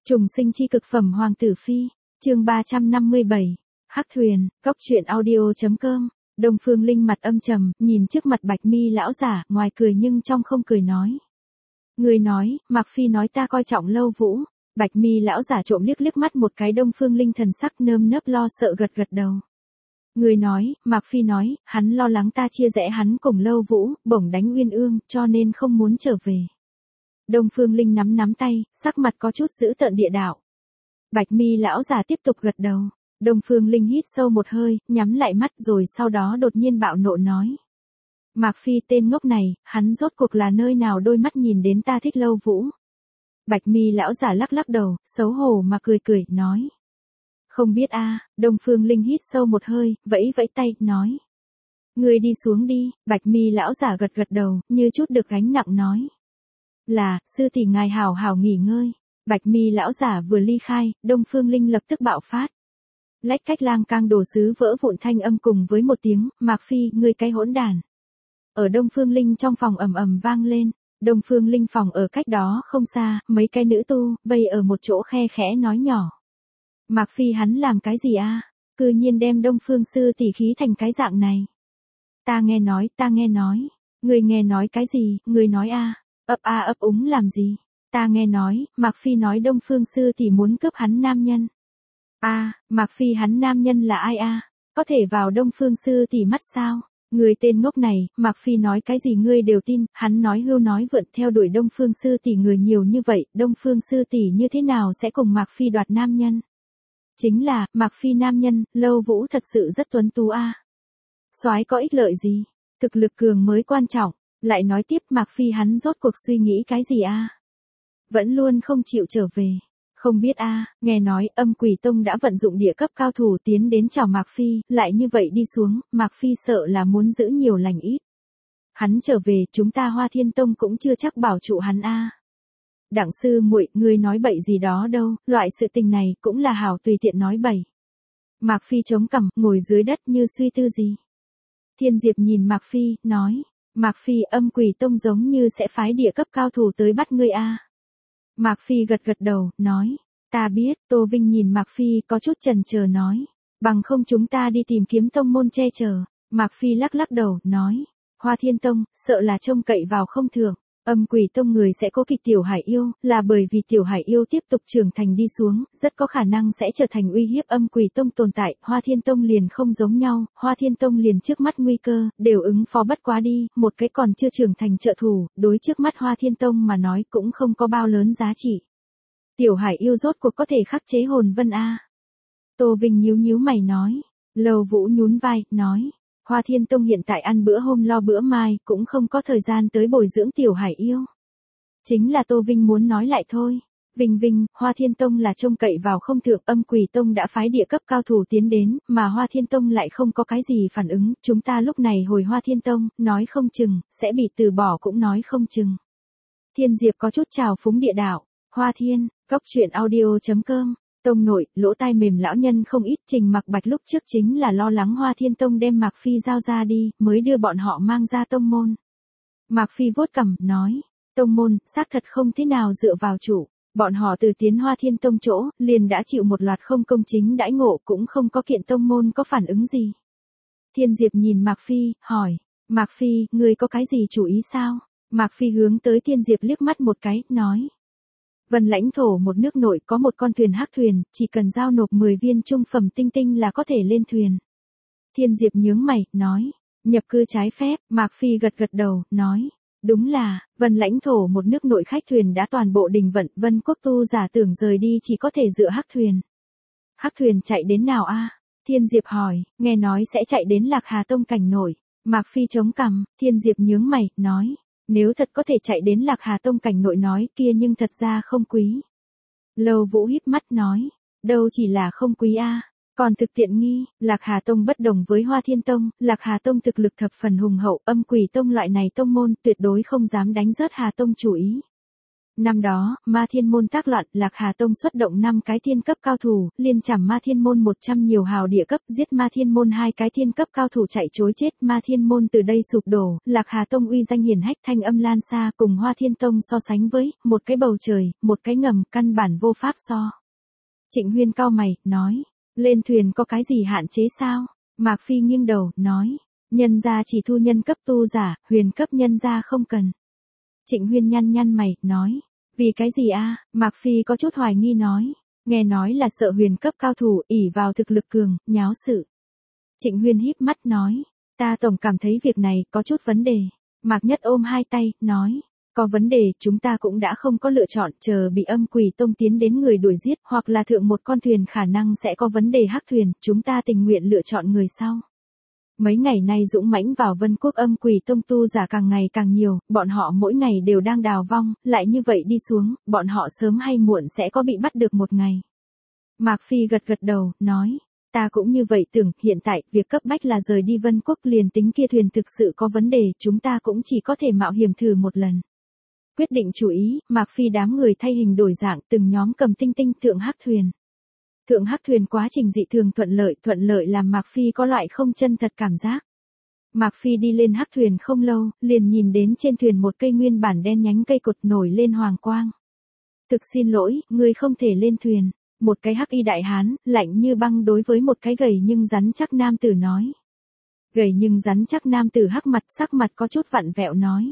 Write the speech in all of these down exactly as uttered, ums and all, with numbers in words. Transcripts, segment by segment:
Trùng sinh chi cực phẩm Hoàng tử phi, chương ba trăm năm mươi bảy, Hắc thuyền, cốc truyện audio chấm com. Đông Phương Linh mặt âm trầm, nhìn trước mặt Bạch Mi lão giả, ngoài cười nhưng trong không cười nói. Người nói, Mạc Phi nói ta coi trọng Lâu Vũ. Bạch Mi lão giả trộm liếc liếc mắt một cái Đông Phương Linh thần sắc nơm nớp lo sợ gật gật đầu. Người nói, Mạc Phi nói, hắn lo lắng ta chia rẽ hắn cùng Lâu Vũ, bổng đánh Uyên Ương, cho nên không muốn trở về. Đông Phương Linh nắm nắm tay, sắc mặt có chút dữ tợn địa đạo. Bạch Mi lão giả tiếp tục gật đầu. Đông Phương Linh hít sâu một hơi, nhắm lại mắt rồi sau đó đột nhiên bạo nộ nói. Mạc Phi tên ngốc này, hắn rốt cuộc là nơi nào đôi mắt nhìn đến ta thích Lâu Vũ. Bạch Mi lão giả lắc lắc đầu, xấu hổ mà cười cười, nói. Không biết a. À. Đông Phương Linh hít sâu một hơi, vẫy vẫy tay, nói. Người đi xuống đi. Bạch Mi lão giả gật gật đầu, như chút được gánh nặng nói. Là, sư tỷ ngài hảo hảo nghỉ ngơi. Bạch Mi lão giả vừa ly khai, Đông Phương Linh lập tức bạo phát. Lách cách lang cang đồ sứ vỡ vụn thanh âm cùng với một tiếng, Mạc Phi, ngươi cái hỗn đàn. Ở Đông Phương Linh trong phòng ầm ầm vang lên, Đông Phương Linh phòng ở cách đó không xa, mấy cái nữ tu, vây ở một chỗ khe khẽ nói nhỏ. Mạc Phi hắn làm cái gì a? À? Cư nhiên đem Đông Phương sư tỷ khí thành cái dạng này. Ta nghe nói, ta nghe nói. Người nghe nói cái gì, người nói a? À? Ấp a ấp úng làm gì? Ta nghe nói, Mạc Phi nói Đông Phương sư tỷ muốn cướp hắn nam nhân. A, à, Mạc Phi hắn nam nhân là ai a? À? Có thể vào Đông Phương sư tỷ mắt sao? Người tên ngốc này, Mạc Phi nói cái gì ngươi đều tin, hắn nói hưu nói vượn theo đuổi Đông Phương sư tỷ người nhiều như vậy, Đông Phương sư tỷ như thế nào sẽ cùng Mạc Phi đoạt nam nhân? Chính là, Mạc Phi nam nhân, Lâu Vũ thật sự rất tuấn tú a. À? Soái có ích lợi gì? Thực lực cường mới quan trọng, lại nói tiếp Mạc Phi hắn rốt cuộc suy nghĩ cái gì a? À? Vẫn luôn không chịu trở về. Không biết a, à, nghe nói Âm Quỷ Tông đã vận dụng địa cấp cao thủ tiến đến chào Mạc Phi, lại như vậy đi xuống, Mạc Phi sợ là muốn giữ nhiều lành ít. Hắn trở về, chúng ta Hoa Thiên Tông cũng chưa chắc bảo trụ hắn a. À. Đặng sư muội, ngươi nói bậy gì đó đâu, loại sự tình này cũng là hảo tùy tiện nói bậy. Mạc Phi chống cằm, ngồi dưới đất như suy tư gì. Thiên Diệp nhìn Mạc Phi, nói, Mạc Phi Âm Quỷ Tông giống như sẽ phái địa cấp cao thủ tới bắt ngươi a. À. Mạc Phi gật gật đầu, nói, ta biết. Tô Vinh nhìn Mạc Phi có chút chần chờ nói, bằng không chúng ta đi tìm kiếm tông môn che chở. Mạc Phi lắc lắc đầu, nói, Hoa Thiên Tông, sợ là trông cậy vào không thường. Âm Quỷ Tông người sẽ cố kịch Tiểu Hải Yêu, là bởi vì Tiểu Hải Yêu tiếp tục trưởng thành đi xuống, rất có khả năng sẽ trở thành uy hiếp Âm Quỷ Tông tồn tại. Hoa Thiên Tông liền không giống nhau, Hoa Thiên Tông liền trước mắt nguy cơ, đều ứng phó bất quá đi, một cái còn chưa trưởng thành trợ thủ, đối trước mắt Hoa Thiên Tông mà nói cũng không có bao lớn giá trị. Tiểu Hải Yêu rốt cuộc có thể khắc chế hồn vân a. Tô Vinh nhíu nhíu mày nói, Lâu Vũ nhún vai, nói. Hoa Thiên Tông hiện tại ăn bữa hôm lo bữa mai, cũng không có thời gian tới bồi dưỡng Tiểu Hải Yêu. Chính là Tô Vinh muốn nói lại thôi. Vinh Vinh, Hoa Thiên Tông là trông cậy vào không thượng, Âm Quỷ Tông đã phái địa cấp cao thủ tiến đến, mà Hoa Thiên Tông lại không có cái gì phản ứng, chúng ta lúc này hồi Hoa Thiên Tông, nói không chừng, sẽ bị từ bỏ cũng nói không chừng. Thiên Diệp có chút trào phúng địa đạo, Hoa Thiên, cốc truyện audio chấm com. Tông nội, lỗ tai mềm lão nhân không ít. Trình Mặc Bạch lúc trước chính là lo lắng Hoa Thiên Tông đem Mạc Phi giao ra đi, mới đưa bọn họ mang ra tông môn. Mạc Phi vuốt cằm, nói, tông môn, xác thật không thế nào dựa vào chủ. Bọn họ từ tiến Hoa Thiên Tông chỗ, liền đã chịu một loạt không công chính đãi ngộ, cũng không có kiện tông môn có phản ứng gì. Thiên Diệp nhìn Mạc Phi, hỏi, Mạc Phi, ngươi có cái gì chủ ý sao? Mạc Phi hướng tới Thiên Diệp liếc mắt một cái, nói. Vân lãnh thổ một nước nội có một con thuyền hắc thuyền, chỉ cần giao nộp mười viên trung phẩm tinh tinh là có thể lên thuyền. Thiên Diệp nhướng mày, nói, nhập cư trái phép. Mạc Phi gật gật đầu, nói, đúng là, Vân lãnh thổ một nước nội khách thuyền đã toàn bộ đình vận, Vân quốc tu giả tưởng rời đi chỉ có thể dựa hắc thuyền. Hắc thuyền chạy đến nào a? À? Thiên Diệp hỏi, nghe nói sẽ chạy đến Lạc Hà Tông cảnh nổi. Mạc Phi chống cằm, Thiên Diệp nhướng mày, nói. Nếu thật có thể chạy đến Lạc Hà Tông cảnh nội nói kia nhưng thật ra không quý. Lâu Vũ híp mắt nói, đâu chỉ là không quý a, à, còn thực tiện nghi. Lạc Hà Tông bất đồng với Hoa Thiên Tông, Lạc Hà Tông thực lực thập phần hùng hậu, Âm Quỷ Tông loại này tông môn tuyệt đối không dám đánh rớt Hà Tông chủ ý. Năm đó, Ma Thiên Môn tác loạn, Lạc Hà Tông xuất động năm cái thiên cấp cao thủ, liên chảm Ma Thiên Môn một trăm nhiều hào địa cấp, giết Ma Thiên Môn hai cái thiên cấp cao thủ chạy chối chết, Ma Thiên Môn từ đây sụp đổ, Lạc Hà Tông uy danh hiển hách thanh âm lan xa, cùng Hoa Thiên Tông so sánh với, một cái bầu trời, một cái ngầm, căn bản vô pháp so. Trịnh Huyên cau mày, nói, lên thuyền có cái gì hạn chế sao? Mạc Phi nghiêng đầu, nói, nhân gia chỉ thu nhân cấp tu giả, huyền cấp nhân gia không cần. Trịnh Huyên nhăn nhăn mày, nói, vì cái gì a? Mạc Phi có chút hoài nghi nói, nghe nói là sợ huyền cấp cao thủ, ỷ vào thực lực cường, nháo sự. Trịnh Huyên híp mắt nói, ta tổng cảm thấy việc này có chút vấn đề. Mạc Nhất ôm hai tay, nói, có vấn đề, chúng ta cũng đã không có lựa chọn, chờ bị âm quỷ tông tiến đến người đuổi giết, hoặc là thượng một con thuyền khả năng sẽ có vấn đề hắc thuyền, chúng ta tình nguyện lựa chọn người sau. Mấy ngày nay dũng mãnh vào Vân Quốc âm quỷ tông tu giả càng ngày càng nhiều, bọn họ mỗi ngày đều đang đào vong, lại như vậy đi xuống, bọn họ sớm hay muộn sẽ có bị bắt được một ngày. Mạc Phi gật gật đầu, nói, ta cũng như vậy tưởng, hiện tại, việc cấp bách là rời đi Vân Quốc, liền tính kia thuyền thực sự có vấn đề, chúng ta cũng chỉ có thể mạo hiểm thử một lần. Quyết định chủ ý, Mạc Phi đám người thay hình đổi dạng, từng nhóm cầm tinh tinh thượng hắc thuyền. Thượng hắc thuyền quá trình dị thường thuận lợi, thuận lợi làm Mạc Phi có loại không chân thật cảm giác. Mạc Phi đi lên hắc thuyền không lâu, liền nhìn đến trên thuyền một cây nguyên bản đen nhánh cây cột nổi lên hoàng quang. Thực xin lỗi, ngươi không thể lên thuyền. Một cái hắc y đại hán, lạnh như băng đối với một cái gầy nhưng rắn chắc nam tử nói. Gầy nhưng rắn chắc nam tử hắc mặt, sắc mặt có chút vặn vẹo nói.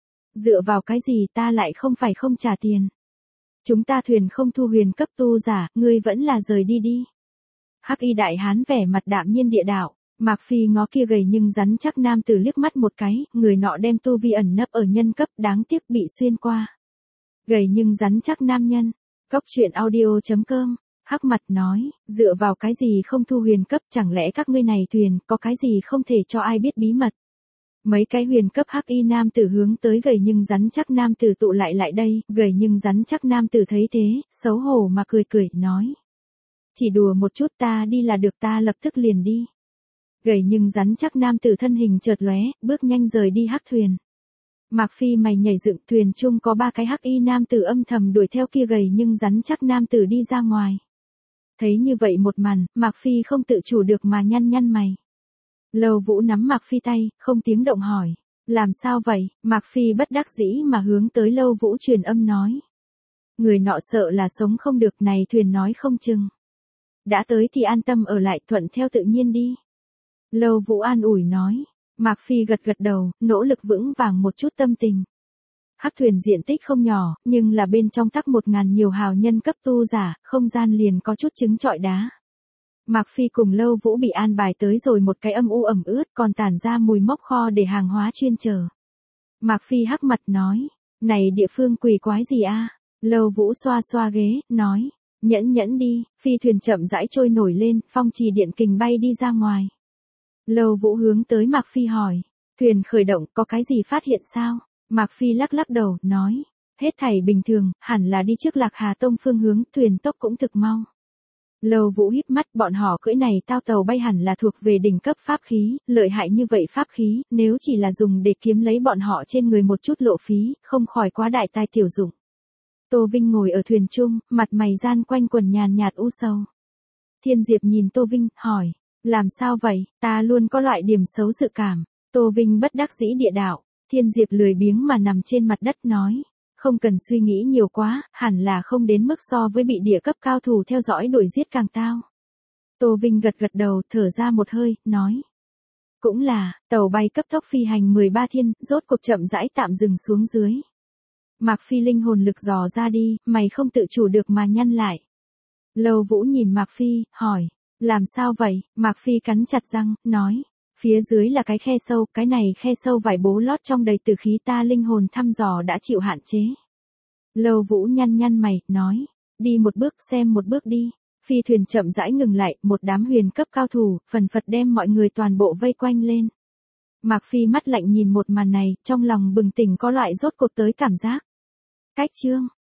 Dựa vào cái gì ta lại không phải không trả tiền. Chúng ta thuyền không thu huyền cấp tu giả, ngươi vẫn là rời đi đi. Hắc y đại hán vẻ mặt đạm nhiên địa đạo, Mạc Phi ngó kia gầy nhưng rắn chắc nam tử liếc mắt một cái, người nọ đem tu vi ẩn nấp ở nhân cấp, đáng tiếc bị xuyên qua. Gầy nhưng rắn chắc nam nhân, Cốc truyện audio chấm com, hắc mặt nói, dựa vào cái gì không thu huyền cấp, chẳng lẽ các ngươi này thuyền, có cái gì không thể cho ai biết bí mật. Mấy cái huyền cấp hắc y nam tử hướng tới gầy nhưng rắn chắc nam tử tụ lại lại đây, gầy nhưng rắn chắc nam tử thấy thế, xấu hổ mà cười cười, nói. Chỉ đùa một chút ta đi là được ta lập tức liền đi. Gầy nhưng rắn chắc nam tử thân hình chợt lóe, bước nhanh rời đi hắc thuyền. Mạc Phi mày nhảy dựng, thuyền chung có ba cái hắc y nam tử âm thầm đuổi theo kia gầy nhưng rắn chắc nam tử đi ra ngoài. Thấy như vậy một màn, Mạc Phi không tự chủ được mà nhăn nhăn mày. Lâu Vũ nắm Mạc Phi tay, không tiếng động hỏi. Làm sao vậy? Mạc Phi bất đắc dĩ mà hướng tới Lâu Vũ truyền âm nói. Người nọ sợ là sống không được, này thuyền nói không chừng. Đã tới thì an tâm ở lại, thuận theo tự nhiên đi. Lâu Vũ an ủi nói. Mạc Phi gật gật đầu, nỗ lực vững vàng một chút tâm tình. Hắc thuyền diện tích không nhỏ, nhưng là bên trong tắc một ngàn nhiều hào nhân cấp tu giả, không gian liền có chút trứng trọi đá. Mạc Phi cùng Lâu Vũ bị an bài tới rồi một cái âm u ẩm ướt, còn tản ra mùi mốc kho để hàng hóa chuyên chờ. Mạc Phi hắc mặt nói, này địa phương quỷ quái gì a? Lâu Vũ xoa xoa ghế, nói, nhẫn nhẫn đi. Phi thuyền chậm rãi trôi nổi lên, phong trì điện kình bay đi ra ngoài. Lâu Vũ hướng tới Mạc Phi hỏi, thuyền khởi động có cái gì phát hiện sao? Mạc Phi lắc lắc đầu, nói, hết thảy bình thường, hẳn là đi trước Lạc Hà Tông phương hướng, thuyền tốc cũng thực mau. Lâu Vũ híp mắt, bọn họ cưỡi này tao tàu bay hẳn là thuộc về đỉnh cấp pháp khí, lợi hại như vậy pháp khí, nếu chỉ là dùng để kiếm lấy bọn họ trên người một chút lộ phí, không khỏi quá đại tai tiểu dụng. Tô Vinh ngồi ở thuyền chung, mặt mày gian quanh quần nhàn nhạt u sầu. Thiên Diệp nhìn Tô Vinh, hỏi, làm sao vậy, ta luôn có loại điểm xấu dự cảm. Tô Vinh bất đắc dĩ địa đạo, Thiên Diệp lười biếng mà nằm trên mặt đất nói. Không cần suy nghĩ nhiều quá, hẳn là không đến mức so với bị địa cấp cao thủ theo dõi đuổi giết càng tao. Tô Vinh gật gật đầu, thở ra một hơi, nói. Cũng là, tàu bay cấp tốc phi hành mười ba thiên, rốt cuộc chậm rãi tạm dừng xuống dưới. Mạc Phi linh hồn lực dò ra đi, mày không tự chủ được mà nhăn lại. Lâu Vũ nhìn Mạc Phi, hỏi, làm sao vậy? Mạc Phi cắn chặt răng, nói. Phía dưới là cái khe sâu, cái này khe sâu vải bố lót trong đầy tử khí, ta linh hồn thăm dò đã chịu hạn chế. Lâu Vũ nhăn nhăn mày, nói, đi một bước xem một bước đi. Phi thuyền chậm rãi ngừng lại, một đám huyền cấp cao thủ, phần phật đem mọi người toàn bộ vây quanh lên. Mạc Phi mắt lạnh nhìn một màn này, trong lòng bừng tỉnh có loại rốt cuộc tới cảm giác. Cách chương.